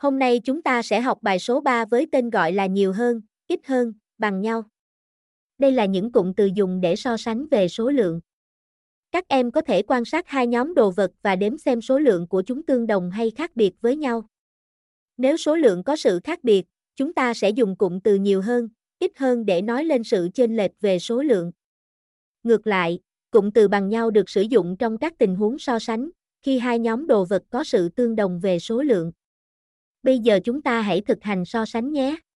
Hôm nay chúng ta sẽ học bài số 3 với tên gọi là nhiều hơn, ít hơn, bằng nhau. Đây là những cụm từ dùng để so sánh về số lượng. Các em có thể quan sát hai nhóm đồ vật và đếm xem số lượng của chúng tương đồng hay khác biệt với nhau. Nếu số lượng có sự khác biệt, chúng ta sẽ dùng cụm từ nhiều hơn, ít hơn để nói lên sự chênh lệch về số lượng. Ngược lại, cụm từ bằng nhau được sử dụng trong các tình huống so sánh, khi hai nhóm đồ vật có sự tương đồng về số lượng. Bây giờ chúng ta hãy thực hành so sánh nhé.